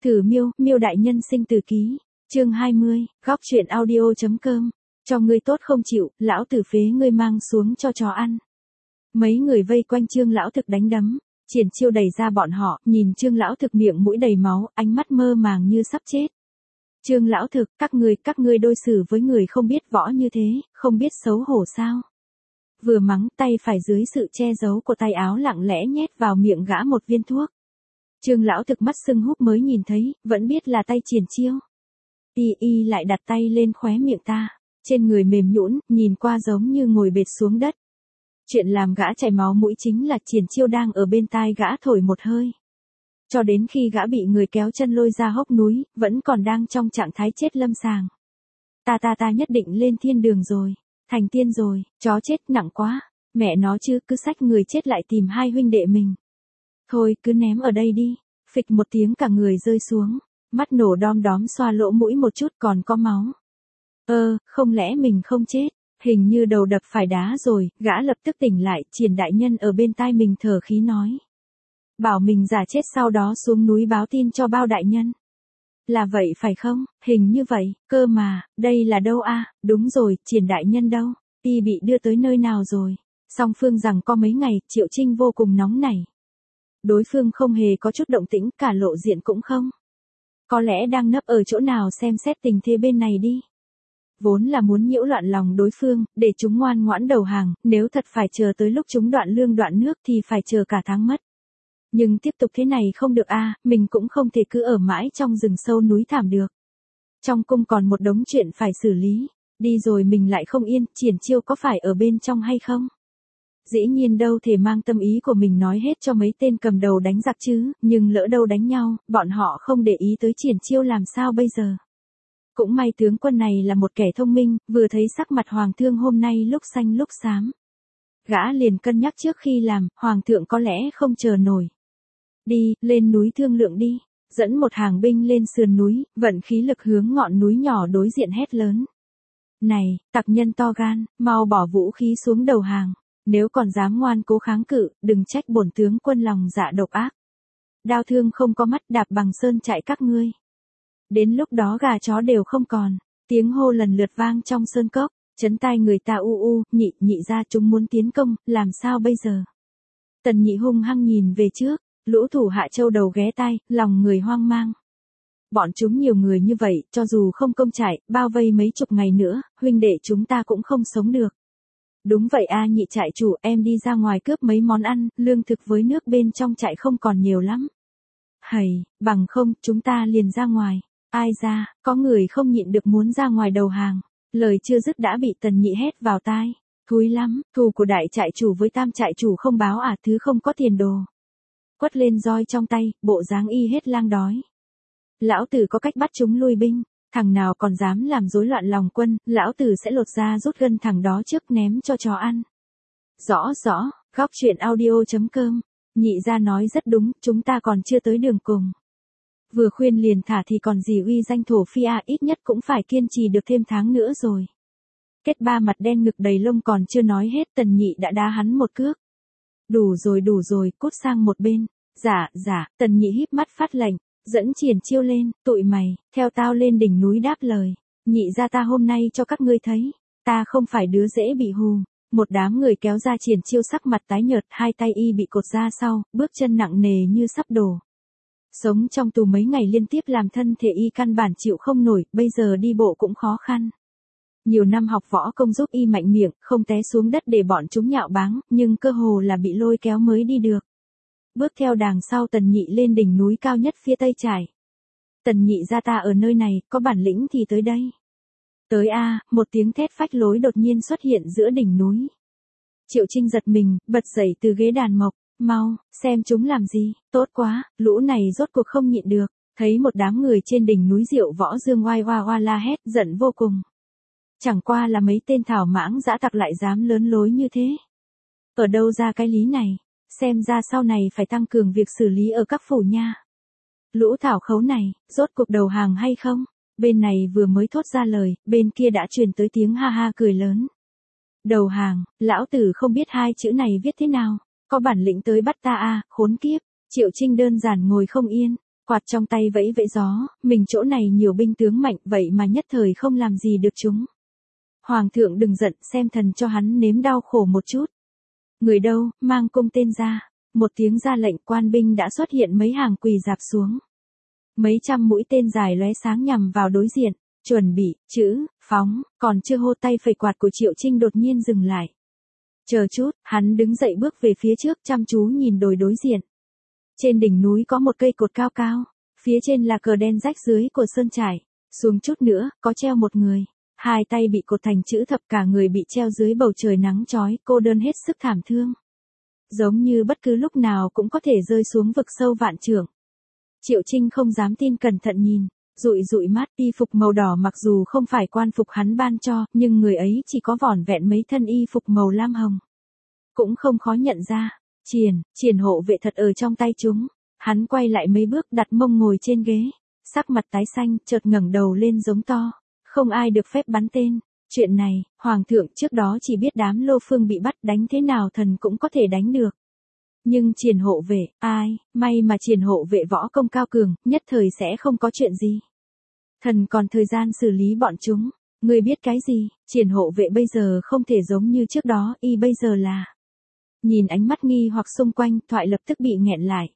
Thử miêu, miêu đại nhân sinh từ ký. Chương 20, góc truyện audio.com. Cho ngươi tốt không chịu, lão tử phế ngươi mang xuống cho chó ăn. Mấy người vây quanh Trương lão thực đánh đấm, Triển Chiêu đẩy ra bọn họ, nhìn Trương lão thực miệng mũi đầy máu, ánh mắt mơ màng như sắp chết. Trương lão thực, các ngươi đối xử với người không biết võ như thế, không biết xấu hổ sao? Vừa mắng, tay phải dưới sự che giấu của tay áo lặng lẽ nhét vào miệng gã một viên thuốc. Trương lão thực mắt sưng húp mới nhìn thấy, vẫn biết là tay Triển Chiêu. Y lại đặt tay lên khóe miệng ta, trên người mềm nhũn, nhìn qua giống như ngồi bệt xuống đất. Chuyện làm gã chảy máu mũi chính là Triển Chiêu đang ở bên tai gã thổi một hơi. Cho đến khi gã bị người kéo chân lôi ra hốc núi, vẫn còn đang trong trạng thái chết lâm sàng. Ta nhất định lên thiên đường rồi, thành tiên rồi, chó chết nặng quá, mẹ nó chứ, cứ xách người chết lại tìm hai huynh đệ mình. Thôi cứ ném ở đây đi, phịch một tiếng cả người rơi xuống, mắt nổ đom đóm xoa lỗ mũi một chút còn có máu. Không lẽ mình không chết, hình như đầu đập phải đá rồi, gã lập tức tỉnh lại, Triển đại nhân ở bên tai mình thở khí nói. Bảo mình giả chết sau đó xuống núi báo tin cho Bao đại nhân. Là vậy phải không, hình như vậy, cơ mà, đây là đâu a? Đúng rồi, Triển đại nhân đâu, y bị đưa tới nơi nào rồi? Song phương rằng có mấy ngày, Triệu Trinh vô cùng nóng nảy. Đối phương không hề có chút động tĩnh, cả lộ diện cũng không. Có lẽ đang nấp ở chỗ nào xem xét tình thế bên này đi. Vốn là muốn nhiễu loạn lòng đối phương, để chúng ngoan ngoãn đầu hàng, nếu thật phải chờ tới lúc chúng đoạn lương đoạn nước thì phải chờ cả tháng mất. Nhưng tiếp tục thế này không được a, mình cũng không thể cứ ở mãi trong rừng sâu núi thảm được. Trong cung còn một đống chuyện phải xử lý, đi rồi mình lại không yên, Triển Chiêu có phải ở bên trong hay không? Dĩ nhiên đâu thể mang tâm ý của mình nói hết cho mấy tên cầm đầu đánh giặc chứ, nhưng lỡ đâu đánh nhau, bọn họ không để ý tới Triển Chiêu làm sao bây giờ. Cũng may tướng quân này là một kẻ thông minh, vừa thấy sắc mặt hoàng thương hôm nay lúc xanh lúc xám. Gã liền cân nhắc trước khi làm, hoàng thượng có lẽ không chờ nổi. Đi, lên núi thương lượng đi, dẫn một hàng binh lên sườn núi, vận khí lực hướng ngọn núi nhỏ đối diện hét lớn. Này, tặc nhân to gan, mau bỏ vũ khí xuống đầu hàng, nếu còn dám ngoan cố kháng cự, đừng trách bổn tướng quân lòng dạ độc ác. Đao thương không có mắt đạp bằng sơn chạy các ngươi. Đến lúc đó gà chó đều không còn, tiếng hô lần lượt vang trong sơn cốc, chấn tai người ta nhị ra chúng muốn tiến công, làm sao bây giờ? Tần Nhị hung hăng nhìn về trước, lũ thủ hạ châu đầu ghé tai, lòng người hoang mang. Bọn chúng nhiều người như vậy, cho dù không công trại, bao vây mấy chục ngày nữa, huynh đệ chúng ta cũng không sống được. Đúng vậy a, nhị trại chủ, em đi ra ngoài cướp mấy món ăn, lương thực với nước bên trong trại không còn nhiều lắm. Hầy, bằng không, chúng ta liền ra ngoài. Ai ra, có người không nhịn được muốn ra ngoài đầu hàng. Lời chưa dứt đã bị Tần Nhị hét vào tai. Thúi lắm, thù của đại trại chủ với tam trại chủ không báo à, thứ không có tiền đồ. Quất lên roi trong tay, bộ dáng y hết lang đói. Lão tử có cách bắt chúng lui binh, thằng nào còn dám làm rối loạn lòng quân, lão tử sẽ lột ra rút gân thằng đó trước ném cho chó ăn. Rõ, góc truyện audio.com. Nhị ra nói rất đúng, chúng ta còn chưa tới đường cùng. Vừa khuyên liền thả thì còn gì uy danh thổ phi à, ít nhất cũng phải kiên trì được thêm tháng nữa rồi. Kết ba mặt đen ngực đầy lông còn chưa nói hết, Tần Nhị đã đá hắn một cước. Đủ rồi, cút sang một bên. Dạ, Tần Nhị híp mắt phát lệnh, dẫn Triển Chiêu lên, tụi mày, theo tao lên đỉnh núi đáp lời. Nhị ra ta hôm nay cho các ngươi thấy, ta không phải đứa dễ bị hù. Một đám người kéo ra Triển Chiêu sắc mặt tái nhợt, hai tay y bị cột ra sau, bước chân nặng nề như sắp đổ. Sống trong tù mấy ngày liên tiếp làm thân thể y căn bản chịu không nổi, bây giờ đi bộ cũng khó khăn. Nhiều năm học võ công giúp y mạnh miệng, không té xuống đất để bọn chúng nhạo báng, nhưng cơ hồ là bị lôi kéo mới đi được. Bước theo đàng sau Tần Nhị lên đỉnh núi cao nhất phía tây trải. Tần Nhị ra ta ở nơi này, có bản lĩnh thì tới đây. Tới a, một tiếng thét phách lối đột nhiên xuất hiện giữa đỉnh núi. Triệu Trinh giật mình, bật dậy từ ghế đàn mộc. Mau, xem chúng làm gì, tốt quá, lũ này rốt cuộc không nhịn được, thấy một đám người trên đỉnh núi Diệu Võ Dương oai oa la hét, giận vô cùng. Chẳng qua là mấy tên thảo mãng dã tặc lại dám lớn lối như thế. Ở đâu ra cái lý này, xem ra sau này phải tăng cường việc xử lý ở các phủ nha. Lũ thảo khấu này, rốt cuộc đầu hàng hay không? Bên này vừa mới thốt ra lời, bên kia đã truyền tới tiếng ha ha cười lớn. Đầu hàng, lão tử không biết hai chữ này viết thế nào. Có bản lĩnh tới bắt ta à, khốn kiếp. Triệu Trinh đơn giản ngồi không yên. Quạt trong tay vẫy vẫy gió, mình chỗ này nhiều binh tướng mạnh vậy mà nhất thời không làm gì được chúng. Hoàng thượng đừng giận, xem thần cho hắn nếm đau khổ một chút. Người đâu, mang cung tên ra. Một tiếng ra lệnh, quan binh đã xuất hiện mấy hàng quỳ dạp xuống. Mấy trăm mũi tên dài lóe sáng nhằm vào đối diện, chuẩn bị, chữ, phóng, còn chưa hô tay phẩy quạt của Triệu Trinh đột nhiên dừng lại. Chờ chút, hắn đứng dậy bước về phía trước chăm chú nhìn đồi đối diện. Trên đỉnh núi có một cây cột cao cao, phía trên là cờ đen rách dưới của sơn trại, xuống chút nữa, có treo một người. Hai tay bị cột thành chữ thập, cả người bị treo dưới bầu trời nắng chói, cô đơn hết sức thảm thương. Giống như bất cứ lúc nào cũng có thể rơi xuống vực sâu vạn trượng. Triệu Trinh không dám tin, cẩn thận nhìn, dụi dụi mắt. Y phục màu đỏ mặc dù không phải quan phục hắn ban cho, nhưng người ấy chỉ có vỏn vẹn mấy thân y phục màu lam hồng. Cũng không khó nhận ra, Triển hộ vệ thật ở trong tay chúng. Hắn quay lại mấy bước, đặt mông ngồi trên ghế, sắc mặt tái xanh, chợt ngẩng đầu lên giống to. Không ai được phép bắn tên. Chuyện này, Hoàng thượng trước đó chỉ biết đám Lô Phương bị bắt, đánh thế nào thần cũng có thể đánh được. Nhưng Triển hộ vệ, ai, may mà Triển hộ vệ võ công cao cường, nhất thời sẽ không có chuyện gì. Thần còn thời gian xử lý bọn chúng. Ngươi biết cái gì, Triển hộ vệ bây giờ không thể giống như trước đó, y bây giờ là. Nhìn ánh mắt nghi hoặc xung quanh, thoại lập tức bị nghẹn lại.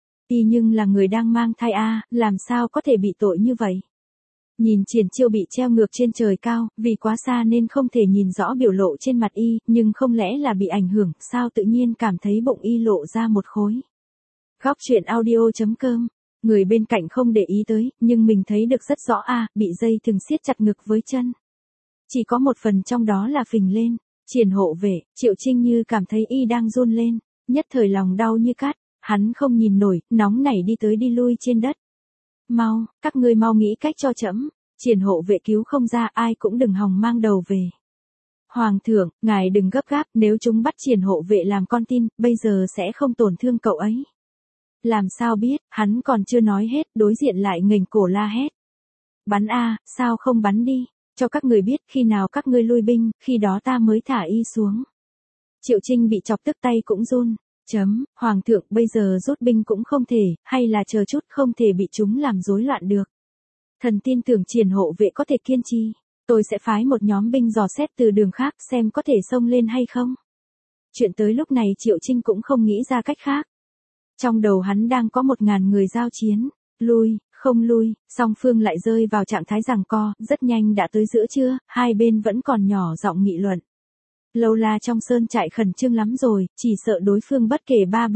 Y nhưng là người đang mang thai a, làm sao có thể bị tội như vậy? Nhìn Triển Chiêu bị treo ngược trên trời cao, vì quá xa nên không thể nhìn rõ biểu lộ trên mặt y, nhưng không lẽ là bị ảnh hưởng, sao tự nhiên cảm thấy bụng y lộ ra một khối. Góc truyện audio.com. Người bên cạnh không để ý tới, nhưng mình thấy được rất rõ bị dây thừng siết chặt ngực với chân. Chỉ có một phần trong đó là phình lên. Triển hộ vệ, Triệu Trinh như cảm thấy y đang run lên, nhất thời lòng đau như cắt, hắn không nhìn nổi, nóng nảy đi tới đi lui trên đất. Mau, các ngươi mau nghĩ cách cho trẫm. Triển hộ vệ cứu không ra, ai cũng đừng hòng mang đầu về. Hoàng thượng, ngài đừng gấp gáp, nếu chúng bắt Triển hộ vệ làm con tin, bây giờ sẽ không tổn thương cậu ấy. Làm sao biết, hắn còn chưa nói hết, đối diện lại nghềnh cổ la hét. Bắn sao không bắn đi, cho các người biết khi nào các ngươi lui binh, khi đó ta mới thả y xuống. Triệu Trinh bị chọc tức tay cũng run. Hoàng thượng, bây giờ rút binh cũng không thể, hay là chờ chút, không thể bị chúng làm rối loạn được. Thần tin tưởng Triển hộ vệ có thể kiên trì, tôi sẽ phái một nhóm binh dò xét từ đường khác xem có thể xông lên hay không. Chuyện tới lúc này Triệu Trinh cũng không nghĩ ra cách khác. Trong đầu hắn đang có 1000 người giao chiến, lui, không lui, song phương lại rơi vào trạng thái giằng co, rất nhanh đã tới giữa trưa, hai bên vẫn còn nhỏ giọng nghị luận. Lâu La trong sơn trại khẩn trương lắm rồi, chỉ sợ đối phương bất kể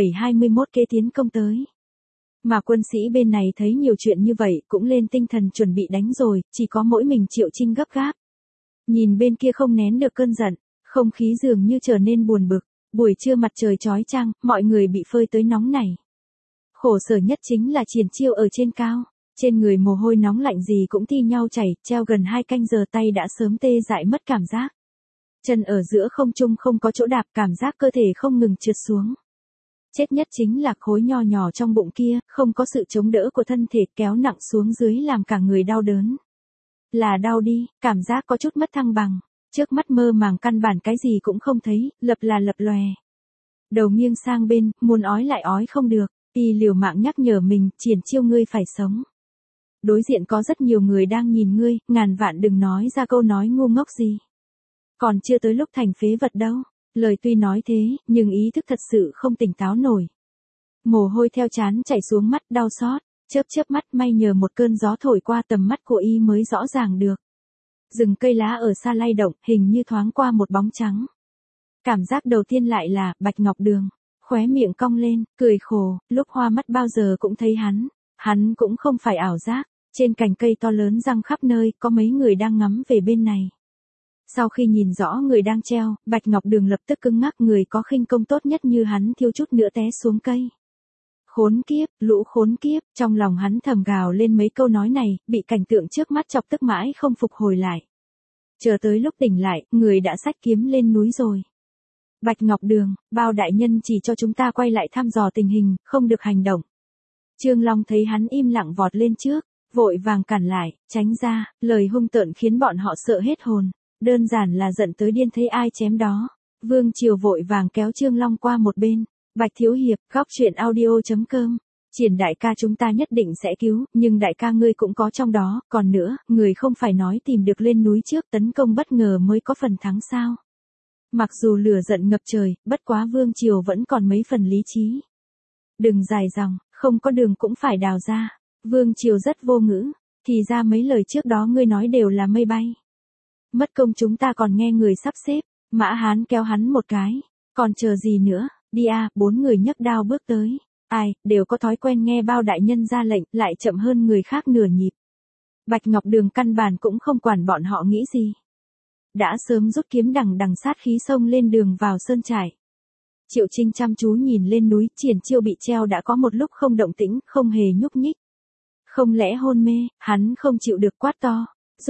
3721 kế tiến công tới. Mà quân sĩ bên này thấy nhiều chuyện như vậy cũng lên tinh thần chuẩn bị đánh rồi, chỉ có mỗi mình Triệu Trinh gấp gáp. Nhìn bên kia không nén được cơn giận, không khí dường như trở nên buồn bực, buổi trưa mặt trời chói chang, mọi người bị phơi tới nóng này. Khổ sở nhất chính là Triển Chiêu ở trên cao, trên người mồ hôi nóng lạnh gì cũng thi nhau chảy, treo gần 2 canh giờ tay đã sớm tê dại mất cảm giác. Chân ở giữa không trung không có chỗ đạp, cảm giác cơ thể không ngừng trượt xuống. Chết nhất chính là khối nho nhỏ trong bụng kia, không có sự chống đỡ của thân thể kéo nặng xuống dưới làm cả người đau đớn. Là đau đi, cảm giác có chút mất thăng bằng, trước mắt mơ màng căn bản cái gì cũng không thấy, lập lòe. Đầu nghiêng sang bên, muốn ói lại ói không được, y liều mạng nhắc nhở mình, Triển Chiêu ngươi phải sống. Đối diện có rất nhiều người đang nhìn ngươi, ngàn vạn đừng nói ra câu nói ngu ngốc gì. Còn chưa tới lúc thành phế vật đâu. Lời tuy nói thế, nhưng ý thức thật sự không tỉnh táo nổi. Mồ hôi theo trán chảy xuống mắt, đau xót, chớp mắt, may nhờ một cơn gió thổi qua tầm mắt của y mới rõ ràng được. Rừng cây lá ở xa lay động, hình như thoáng qua một bóng trắng. Cảm giác đầu tiên lại là, Bạch Ngọc Đường, khóe miệng cong lên, cười khổ, lúc hoa mắt bao giờ cũng thấy hắn cũng không phải ảo giác, trên cành cây to lớn răng khắp nơi, có mấy người đang ngắm về bên này. Sau khi nhìn rõ người đang treo, Bạch Ngọc Đường lập tức cứng ngắc, người có khinh công tốt nhất như hắn thiếu chút nữa té xuống cây. Khốn kiếp, lũ khốn kiếp, trong lòng hắn thầm gào lên mấy câu nói này, bị cảnh tượng trước mắt chọc tức mãi không phục hồi lại. Chờ tới lúc tỉnh lại, người đã xách kiếm lên núi rồi. Bạch Ngọc Đường, bao đại nhân chỉ cho chúng ta quay lại thăm dò tình hình, không được hành động. Trương Long thấy hắn im lặng vọt lên trước, vội vàng cản lại, tránh ra, lời hung tợn khiến bọn họ sợ hết hồn. Đơn giản là giận tới điên thấy ai chém đó. Vương Triều vội vàng kéo Trương Long qua một bên. Bạch Thiếu Hiệp, góc truyện audio.com Triển đại ca chúng ta nhất định sẽ cứu, nhưng đại ca ngươi cũng có trong đó, còn nữa, người không phải nói tìm được lên núi trước tấn công bất ngờ mới có phần thắng sao. Mặc dù lửa giận ngập trời, bất quá Vương Triều vẫn còn mấy phần lý trí. Đừng dài dòng, không có đường cũng phải đào ra. Vương Triều rất vô ngữ, thì ra mấy lời trước đó ngươi nói đều là mây bay. Mất công chúng ta còn nghe người sắp xếp, Mã Hán kéo hắn một cái, còn chờ gì nữa, đi a. Bốn người nhấc đao bước tới. Ai, đều có thói quen nghe bao đại nhân ra lệnh, lại chậm hơn người khác nửa nhịp. Bạch Ngọc Đường căn bản cũng không quản bọn họ nghĩ gì. Đã sớm rút kiếm đằng đằng sát khí xông lên đường vào sơn trại. Triệu Trinh chăm chú nhìn lên núi, Triển Chiêu bị treo đã có một lúc không động tĩnh, không hề nhúc nhích. Không lẽ hôn mê, hắn không chịu được quát to.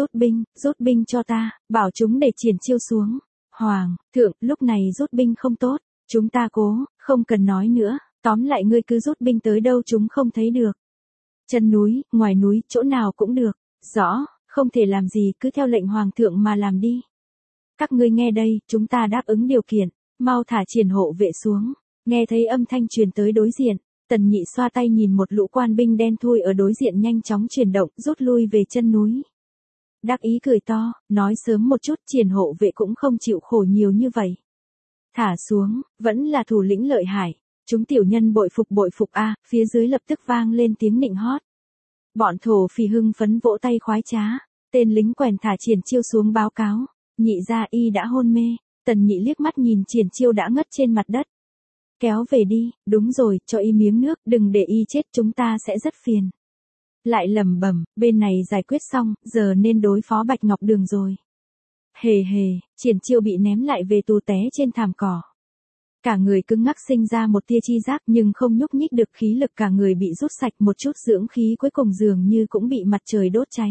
Rút binh cho ta, bảo chúng để Triển Chiêu xuống. Hoàng, thượng, lúc này rút binh không tốt, chúng ta cố, không cần nói nữa, tóm lại ngươi cứ rút binh tới đâu chúng không thấy được. Chân núi, ngoài núi, chỗ nào cũng được, rõ, không thể làm gì cứ theo lệnh hoàng thượng mà làm đi. Các ngươi nghe đây, chúng ta đáp ứng điều kiện, mau thả Triển hộ vệ xuống. Nghe thấy âm thanh truyền tới đối diện, Tần Nhị xoa tay nhìn một lũ quan binh đen thui ở đối diện nhanh chóng chuyển động, rút lui về chân núi. Đắc ý cười to, nói sớm một chút Triển hộ vệ cũng không chịu khổ nhiều như vậy. Thả xuống, vẫn là thủ lĩnh lợi hại, chúng tiểu nhân bội phục a. Phía dưới lập tức vang lên tiếng nịnh hót. Bọn thổ phỉ hưng phấn vỗ tay khoái trá, tên lính quèn thả Triển Chiêu xuống báo cáo, nhị gia y đã hôn mê. Tần Nhị liếc mắt nhìn Triển Chiêu đã ngất trên mặt đất. Kéo về đi, đúng rồi, cho y miếng nước, đừng để y chết chúng ta sẽ rất phiền. Lại lẩm bẩm, bên này giải quyết xong, giờ nên đối phó Bạch Ngọc Đường rồi. Hề, Triển Chiêu bị ném lại về tù té trên thảm cỏ. Cả người cứng ngắc sinh ra một tia chi giác nhưng không nhúc nhích được, khí lực cả người bị rút sạch, một chút dưỡng khí cuối cùng dường như cũng bị mặt trời đốt cháy.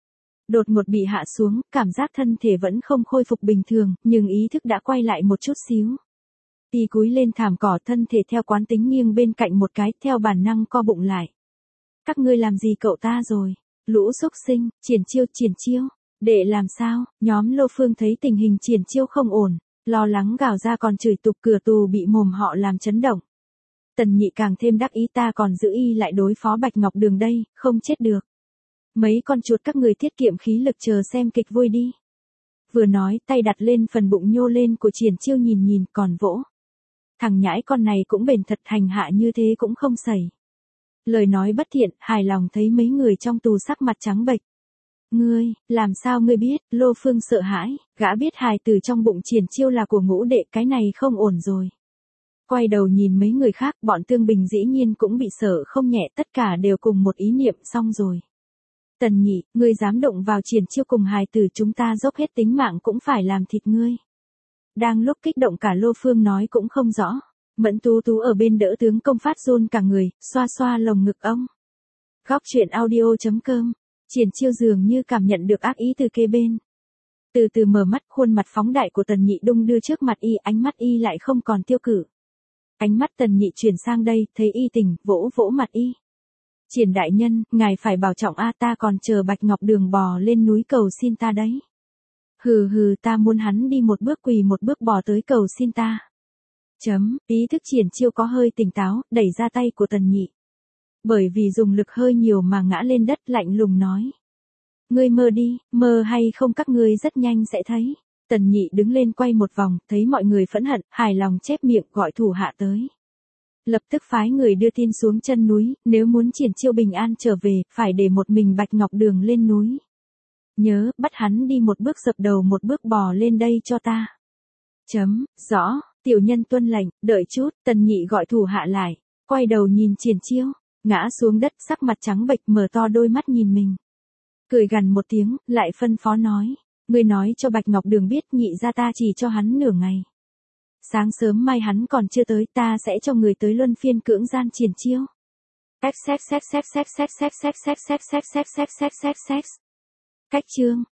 Đột ngột bị hạ xuống, cảm giác thân thể vẫn không khôi phục bình thường, nhưng ý thức đã quay lại một chút xíu. Y cúi lên thảm cỏ, thân thể theo quán tính nghiêng bên cạnh một cái, theo bản năng co bụng lại. Các ngươi làm gì cậu ta rồi? Lũ xúc sinh, Triển Chiêu. Để làm sao? Nhóm Lô Phương thấy tình hình Triển Chiêu không ổn, lo lắng gào ra còn chửi tục, cửa tù bị mồm họ làm chấn động. Tần Nhị càng thêm đắc ý, ta còn giữ y lại đối phó Bạch Ngọc Đường đây, không chết được. Mấy con chuột các người tiết kiệm khí lực chờ xem kịch vui đi. Vừa nói, tay đặt lên phần bụng nhô lên của Triển Chiêu nhìn còn vỗ. Thằng nhãi con này cũng bền thật, hành hạ như thế cũng không sẩy. Lời nói bất thiện, hài lòng thấy mấy người trong tù sắc mặt trắng bệch. Ngươi, làm sao ngươi biết? Lô Phương sợ hãi, gã biết hài tử trong bụng Triển Chiêu là của Ngũ đệ, cái này không ổn rồi. Quay đầu nhìn mấy người khác, bọn Tương Bình dĩ nhiên cũng bị sợ không nhẹ, tất cả đều cùng một ý niệm, xong rồi. Tần Nhị, ngươi dám động vào Triển Chiêu cùng hài tử, chúng ta dốc hết tính mạng cũng phải làm thịt ngươi. Đang lúc kích động cả Lô Phương nói cũng không rõ. Mẫn Tú ở bên đỡ tướng công phát run cả người, xoa xoa lồng ngực ông. Góc truyện audio.com. Triển Chiêu dường như cảm nhận được ác ý từ kế bên. Từ từ mở mắt, khuôn mặt phóng đại của Tần Nhị đung đưa trước mặt y, ánh mắt y lại không còn tiêu cự. Ánh mắt Tần Nhị chuyển sang đây, thấy y tỉnh, vỗ mặt y. Triển đại nhân, ngài phải bảo trọng a, ta còn chờ Bạch Ngọc Đường bò lên núi cầu xin ta đấy. Hừ, ta muốn hắn đi một bước quỳ một bước bò tới cầu xin ta. Ý thức Triển Chiêu có hơi tỉnh táo, đẩy ra tay của Tần Nhị. Bởi vì dùng lực hơi nhiều mà ngã lên đất, lạnh lùng nói. Ngươi mơ đi, mơ hay không các ngươi rất nhanh sẽ thấy. Tần Nhị đứng lên quay một vòng, thấy mọi người phẫn hận, hài lòng chép miệng gọi thủ hạ tới. Lập tức phái người đưa tin xuống chân núi, nếu muốn Triển Chiêu bình an trở về, phải để một mình Bạch Ngọc Đường lên núi. Nhớ, bắt hắn đi một bước dập đầu một bước bò lên đây cho ta. Rõ, tiểu nhân tuân lệnh, đợi chút, Tần Nhị gọi thủ hạ lại, quay đầu nhìn Triển Chiêu, ngã xuống đất sắc mặt trắng bệch, mở to đôi mắt nhìn mình. Cười gằn một tiếng, lại phân phó nói, ngươi nói cho Bạch Ngọc Đường biết nhị gia ta chỉ cho hắn nửa ngày. Sáng sớm mai hắn còn chưa tới, ta sẽ cho người tới luân phiên cưỡng gian Triển Chiêu. Cách chương.